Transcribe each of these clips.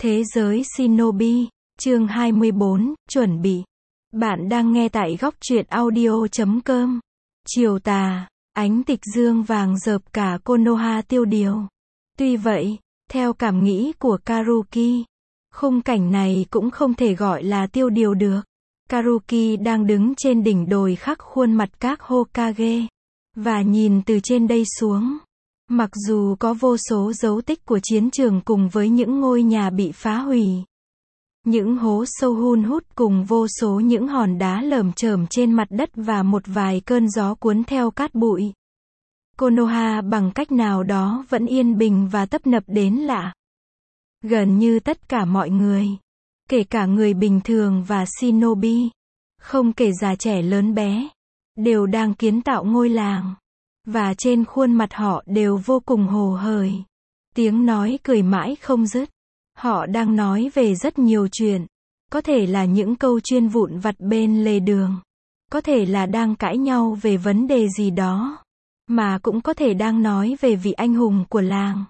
Thế giới Shinobi, chương 24, chuẩn bị. Bạn đang nghe tại góc truyện audio.com. Chiều tà, ánh tịch dương vàng rợp cả Konoha tiêu điều. Tuy vậy, theo cảm nghĩ của Karuki, khung cảnh này cũng không thể gọi là tiêu điều được. Karuki đang đứng trên đỉnh đồi khắc khuôn mặt các Hokage, và nhìn từ trên đây xuống. Mặc dù có vô số dấu tích của chiến trường cùng với những ngôi nhà bị phá hủy, những hố sâu hun hút cùng vô số những hòn đá lởm chởm trên mặt đất và một vài cơn gió cuốn theo cát bụi, Konoha bằng cách nào đó vẫn yên bình và tấp nập đến lạ. Gần như tất cả mọi người, kể cả người bình thường và shinobi, không kể già trẻ lớn bé, đều đang kiến tạo ngôi làng. Và trên khuôn mặt họ đều vô cùng hồ hởi. Tiếng nói cười mãi không dứt. Họ đang nói về rất nhiều chuyện. Có thể là những câu chuyên vụn vặt bên lề đường. Có thể là đang cãi nhau về vấn đề gì đó. Mà cũng có thể đang nói về vị anh hùng của làng.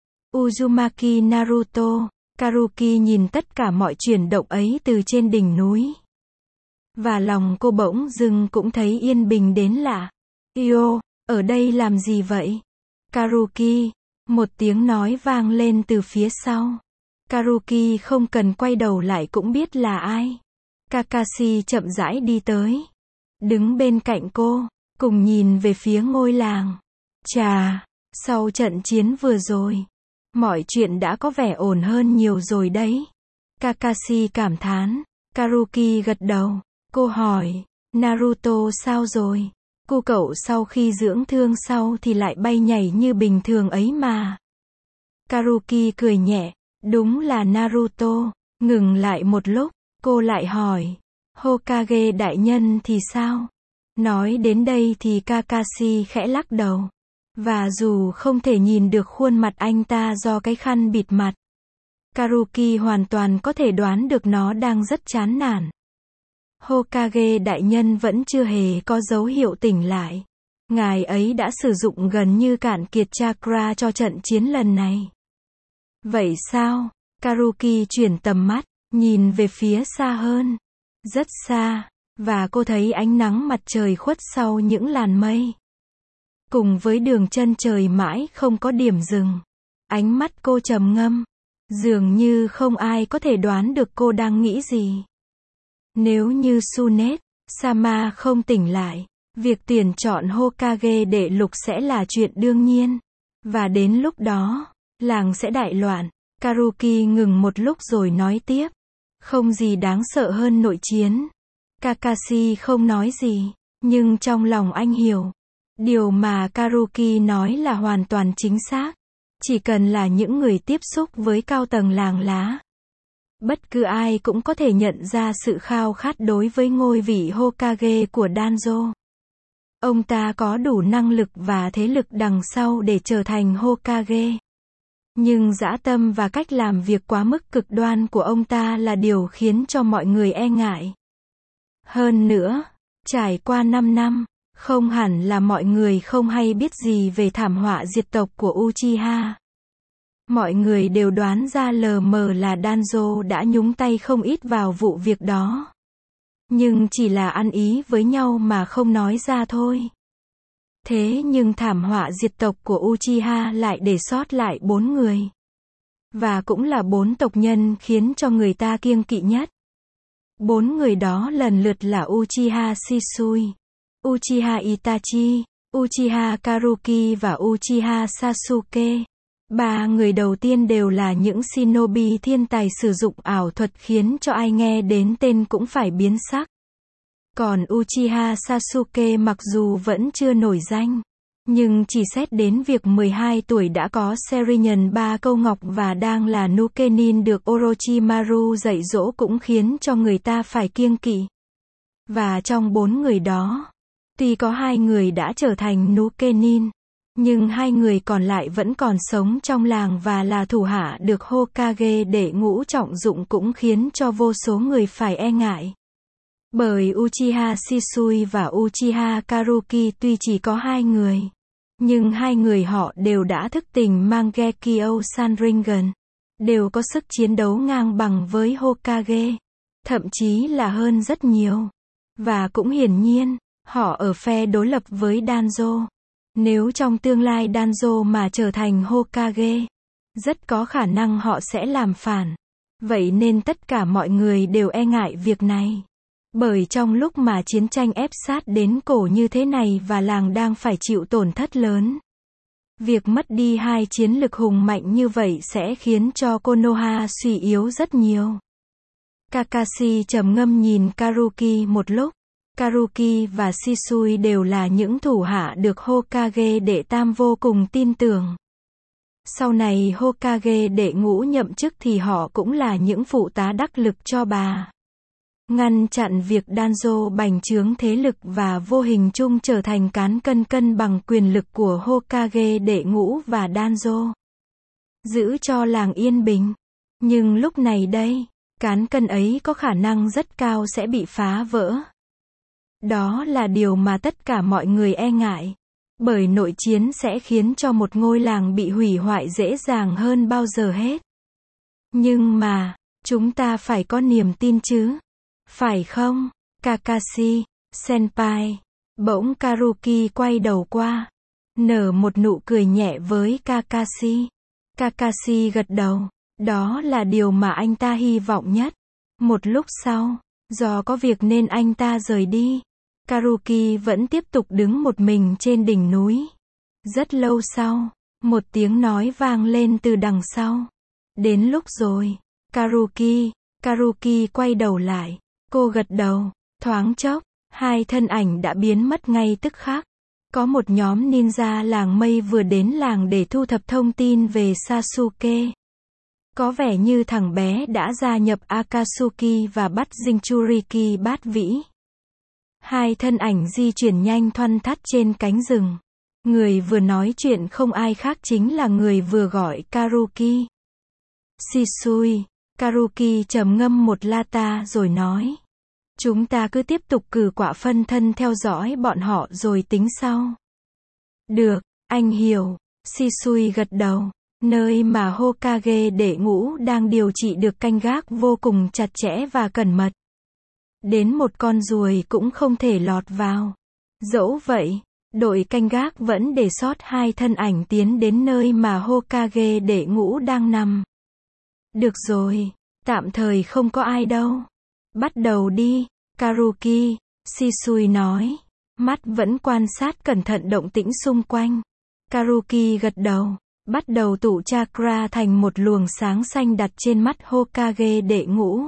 Uzumaki Naruto, Karuki nhìn tất cả mọi chuyển động ấy từ trên đỉnh núi. Và lòng cô bỗng dưng cũng thấy yên bình đến lạ. Io, ở đây làm gì vậy? Karuki, một tiếng nói vang lên từ phía sau. Karuki không cần quay đầu lại cũng biết là ai. Kakashi chậm rãi đi tới, đứng bên cạnh cô, cùng nhìn về phía ngôi làng. Chà, sau trận chiến vừa rồi, mọi chuyện đã có vẻ ổn hơn nhiều rồi đấy. Kakashi cảm thán. Karuki gật đầu. Cô hỏi, Naruto sao rồi? Cô cậu sau khi dưỡng thương sau thì lại bay nhảy như bình thường ấy mà. Karuki cười nhẹ, đúng là Naruto. Ngừng lại một lúc, cô lại hỏi, Hokage đại nhân thì sao? Nói đến đây thì Kakashi khẽ lắc đầu. Và dù không thể nhìn được khuôn mặt anh ta do cái khăn bịt mặt, Karuki hoàn toàn có thể đoán được nó đang rất chán nản. Hokage đại nhân vẫn chưa hề có dấu hiệu tỉnh lại. Ngài ấy đã sử dụng gần như cạn kiệt chakra cho trận chiến lần này. Vậy sao? Karuki chuyển tầm mắt, nhìn về phía xa hơn. Rất xa, và cô thấy ánh nắng mặt trời khuất sau những làn mây. Cùng với đường chân trời mãi không có điểm dừng. Ánh mắt cô trầm ngâm. Dường như không ai có thể đoán được cô đang nghĩ gì. Nếu như Tsunade Sama không tỉnh lại, việc tuyển chọn Hokage đệ lục sẽ là chuyện đương nhiên. Và đến lúc đó, làng sẽ đại loạn. Karuki ngừng một lúc rồi nói tiếp. Không gì đáng sợ hơn nội chiến. Kakashi không nói gì, nhưng trong lòng anh hiểu. Điều mà Karuki nói là hoàn toàn chính xác. Chỉ cần là những người tiếp xúc với cao tầng làng lá, bất cứ ai cũng có thể nhận ra sự khao khát đối với ngôi vị Hokage của Danzo. Ông ta có đủ năng lực và thế lực đằng sau để trở thành Hokage. Nhưng dã tâm và cách làm việc quá mức cực đoan của ông ta là điều khiến cho mọi người e ngại. Hơn nữa, trải qua 5 năm, không hẳn là mọi người không hay biết gì về thảm họa diệt tộc của Uchiha. Mọi người đều đoán ra lờ mờ là Danzo đã nhúng tay không ít vào vụ việc đó. Nhưng chỉ là ăn ý với nhau mà không nói ra thôi. Thế nhưng thảm họa diệt tộc của Uchiha lại để sót lại 4 người. Và cũng là 4 tộc nhân khiến cho người ta kiêng kỵ nhất. 4 người đó lần lượt là Uchiha Shisui, Uchiha Itachi, Uchiha Karuki và Uchiha Sasuke. 3 người đầu tiên đều là những shinobi thiên tài sử dụng ảo thuật khiến cho ai nghe đến tên cũng phải biến sắc. Còn Uchiha Sasuke mặc dù vẫn chưa nổi danh, nhưng chỉ xét đến việc 12 tuổi đã có Sharingan 3 câu ngọc và đang là Nukenin được Orochimaru dạy dỗ cũng khiến cho người ta phải kiêng kỵ. Và trong 4 người đó, tuy có 2 người đã trở thành Nukenin, nhưng 2 người còn lại vẫn còn sống trong làng và là thủ hạ được Hokage đệ ngũ trọng dụng cũng khiến cho vô số người phải e ngại. Bởi Uchiha Shisui và Uchiha Karuki tuy chỉ có 2 người, nhưng 2 người họ đều đã thức tỉnh Mangekyo Sharingan. đều có sức chiến đấu ngang bằng với Hokage, thậm chí là hơn rất nhiều. Và cũng hiển nhiên, họ ở phe đối lập với Danzo. Nếu trong tương lai Danzo mà trở thành Hokage, rất có khả năng họ sẽ làm phản. Vậy nên tất cả mọi người đều e ngại việc này. Bởi trong lúc mà chiến tranh ép sát đến cổ như thế này và làng đang phải chịu tổn thất lớn, việc mất đi hai chiến lực hùng mạnh như vậy sẽ khiến cho Konoha suy yếu rất nhiều. Kakashi trầm ngâm nhìn Karuki một lúc. Karuki và Shisui đều là những thủ hạ được Hokage đệ tam vô cùng tin tưởng. Sau này Hokage đệ ngũ nhậm chức thì họ cũng là những phụ tá đắc lực cho bà. Ngăn chặn việc Danzo bành trướng thế lực và vô hình chung trở thành cán cân cân bằng quyền lực của Hokage đệ ngũ và Danzo. Giữ cho làng yên bình. Nhưng lúc này đây, cán cân ấy có khả năng rất cao sẽ bị phá vỡ. Đó là điều mà tất cả mọi người e ngại. Bởi nội chiến sẽ khiến cho một ngôi làng bị hủy hoại dễ dàng hơn bao giờ hết. Nhưng mà, chúng ta phải có niềm tin chứ. Phải không, Kakashi, senpai? Bỗng Karuki quay đầu qua, nở một nụ cười nhẹ với Kakashi. Kakashi gật đầu, đó là điều mà anh ta hy vọng nhất. Một lúc sau, do có việc nên anh ta rời đi. Karuki vẫn tiếp tục đứng một mình trên đỉnh núi. Rất lâu sau, một tiếng nói vang lên từ đằng sau. Đến lúc rồi, Karuki quay đầu lại. Cô gật đầu, thoáng chốc, hai thân ảnh đã biến mất ngay tức khắc. Có một nhóm ninja làng mây vừa đến làng để thu thập thông tin về Sasuke. Có vẻ như thằng bé đã gia nhập Akatsuki và bắt Jinchuriki bát vĩ. Hai thân ảnh di chuyển nhanh thoăn thoắt trên cánh rừng. Người vừa nói chuyện không ai khác chính là người vừa gọi Karuki. Shisui. Karuki trầm ngâm một lata rồi nói. Chúng ta cứ tiếp tục cử quả phân thân theo dõi bọn họ rồi tính sau. Được, anh hiểu. Shisui gật đầu. Nơi mà Hokage đệ ngũ đang điều trị được canh gác vô cùng chặt chẽ và cẩn mật. Đến một con ruồi cũng không thể lọt vào. Dẫu vậy, đội canh gác vẫn để sót hai thân ảnh tiến đến nơi mà Hokage đệ ngũ đang nằm. Được rồi, tạm thời không có ai đâu. Bắt đầu đi, Karuki, Shisui nói. Mắt vẫn quan sát cẩn thận động tĩnh xung quanh. Karuki gật đầu, bắt đầu tụ chakra thành một luồng sáng xanh đặt trên mắt Hokage đệ ngũ.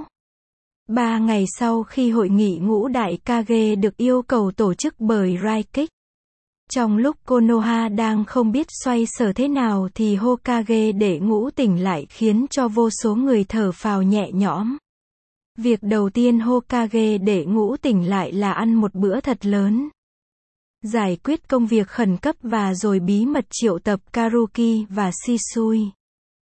3 ngày sau khi hội nghị ngũ đại Kage được yêu cầu tổ chức bởi Raikik. Trong lúc Konoha đang không biết xoay sở thế nào thì Hokage đệ ngũ tỉnh lại khiến cho vô số người thở phào nhẹ nhõm. Việc đầu tiên Hokage đệ ngũ tỉnh lại là ăn một bữa thật lớn. Giải quyết công việc khẩn cấp và rồi bí mật triệu tập Karuki và Shisui.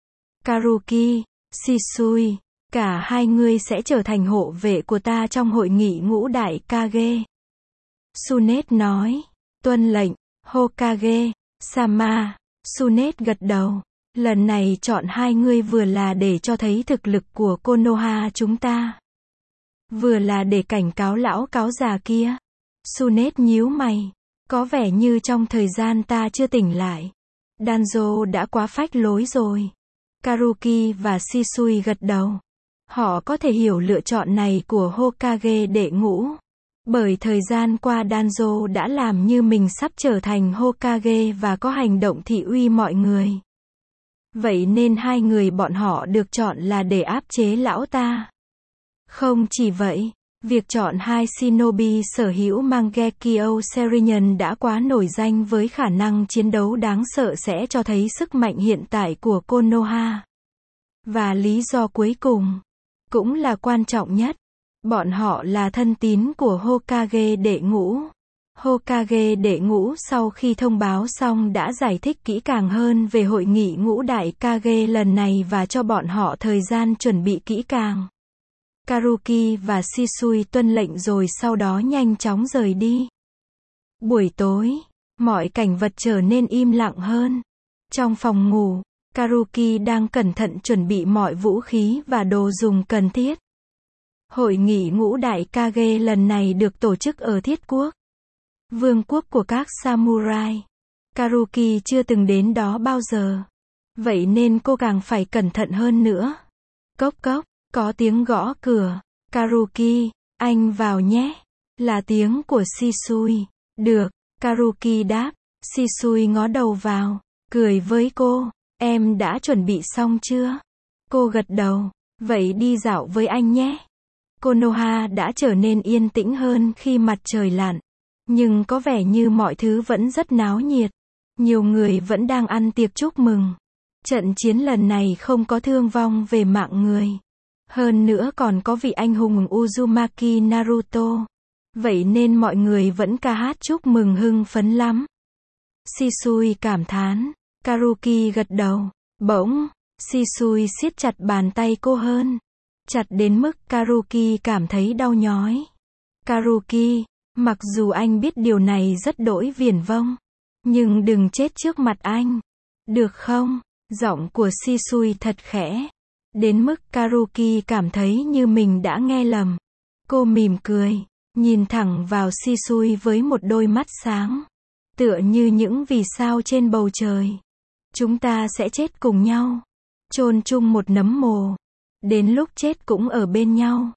Karuki, Shisui, cả hai người sẽ trở thành hộ vệ của ta trong hội nghị ngũ đại Kage. Tsunade nói. Tuân lệnh, Hokage, Sama. Tsunade gật đầu. Lần này chọn hai người vừa là để cho thấy thực lực của Konoha chúng ta, vừa là để cảnh cáo lão cáo già kia. Tsunade nhíu mày. Có vẻ như trong thời gian ta chưa tỉnh lại, Danzo đã quá phách lối rồi. Karuki và Shisui gật đầu. Họ có thể hiểu lựa chọn này của Hokage đệ ngũ. Bởi thời gian qua Danzo đã làm như mình sắp trở thành Hokage và có hành động thị uy mọi người. Vậy nên hai người bọn họ được chọn là để áp chế lão ta. Không chỉ vậy, việc chọn hai shinobi sở hữu Mangekyo Sharingan đã quá nổi danh với khả năng chiến đấu đáng sợ sẽ cho thấy sức mạnh hiện tại của Konoha. Và lý do cuối cùng, cũng là quan trọng nhất, bọn họ là thân tín của Hokage đệ ngũ. Hokage đệ ngũ sau khi thông báo xong đã giải thích kỹ càng hơn về hội nghị ngũ đại Kage lần này và cho bọn họ thời gian chuẩn bị kỹ càng. Karuki và Shisui tuân lệnh rồi sau đó nhanh chóng rời đi. Buổi tối, mọi cảnh vật trở nên im lặng hơn. Trong phòng ngủ, Karuki đang cẩn thận chuẩn bị mọi vũ khí và đồ dùng cần thiết. Hội nghị ngũ đại Kage lần này được tổ chức ở Thiết Quốc, vương quốc của các samurai. Karuki chưa từng đến đó bao giờ. Vậy nên cô càng phải cẩn thận hơn nữa. Cốc cốc, có tiếng gõ cửa. Karuki, anh vào nhé. Là tiếng của Shisui. Được, Karuki đáp. Shisui ngó đầu vào, cười với cô. Em đã chuẩn bị xong chưa? Cô gật đầu. Vậy đi dạo với anh nhé. Konoha đã trở nên yên tĩnh hơn khi mặt trời lặn. Nhưng có vẻ như mọi thứ vẫn rất náo nhiệt. Nhiều người vẫn đang ăn tiệc chúc mừng. Trận chiến lần này không có thương vong về mạng người. Hơn nữa còn có vị anh hùng Uzumaki Naruto. Vậy nên mọi người vẫn ca hát chúc mừng hưng phấn lắm. Shisui cảm thán. Karuki gật đầu. Bỗng, Shisui siết chặt bàn tay cô hơn. Chặt đến mức Karuki cảm thấy đau nhói. Karuki, mặc dù anh biết điều này rất đỗi viển vông, nhưng đừng chết trước mặt anh. Được không? Giọng của Shisui thật khẽ. Đến mức Karuki cảm thấy như mình đã nghe lầm. Cô mỉm cười, nhìn thẳng vào Shisui với một đôi mắt sáng. Tựa như những vì sao trên bầu trời. Chúng ta sẽ chết cùng nhau. Chôn chung một nấm mồ. Đến lúc chết cũng ở bên nhau.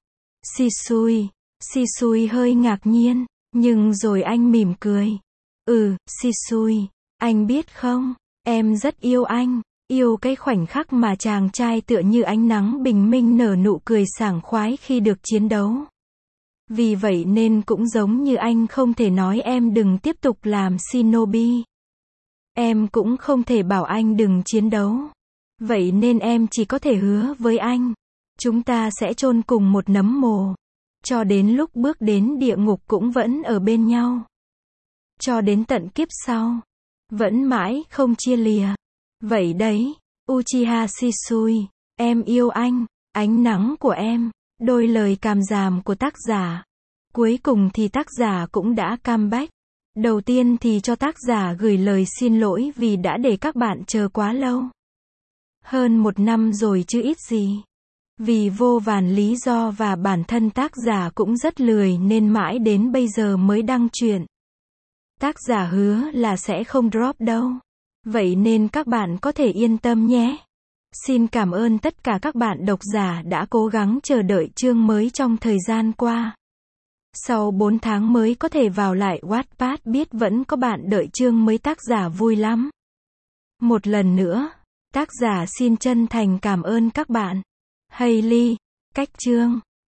Shisui hơi ngạc nhiên. Nhưng rồi anh mỉm cười. Shisui, anh biết không? Em rất yêu anh. Yêu cái khoảnh khắc mà chàng trai tựa như ánh nắng bình minh nở nụ cười sảng khoái khi được chiến đấu. Vì vậy nên cũng giống như anh không thể nói em đừng tiếp tục làm shinobi. Em cũng không thể bảo anh đừng chiến đấu. Vậy nên em chỉ có thể hứa với anh. Chúng ta sẽ chôn cùng một nấm mồ. Cho đến lúc bước đến địa ngục cũng vẫn ở bên nhau. Cho đến tận kiếp sau. Vẫn mãi không chia lìa. Vậy đấy, Uchiha Shisui, em yêu anh, ánh nắng của em, đôi lời càm ràm của tác giả. Cuối cùng thì tác giả cũng đã comeback. Đầu tiên thì cho tác giả gửi lời xin lỗi vì đã để các bạn chờ quá lâu. Hơn 1 năm rồi chứ ít gì. Vì vô vàn lý do và bản thân tác giả cũng rất lười nên mãi đến bây giờ mới đăng truyện. Tác giả hứa là sẽ không drop đâu. Vậy nên các bạn có thể yên tâm nhé. Xin cảm ơn tất cả các bạn độc giả đã cố gắng chờ đợi chương mới trong thời gian qua. Sau 4 tháng mới có thể vào lại Wattpad biết vẫn có bạn đợi chương mới, tác giả vui lắm. Một lần nữa, tác giả xin chân thành cảm ơn các bạn. Hailey, cách chương.